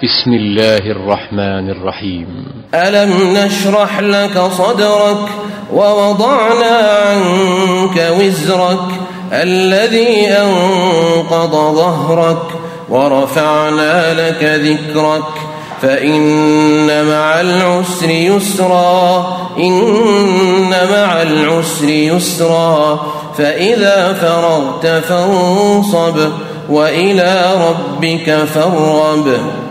بسم الله الرحمن الرحيم. ألم نشرح لك صدرك ووضعنا عنك وزرك الذي أنقض ظهرك ورفعنا لك ذكرك فإن مع العسر يسرا إن مع العسر يسرا فإذا فرغت فانصب وإلى ربك فارغب.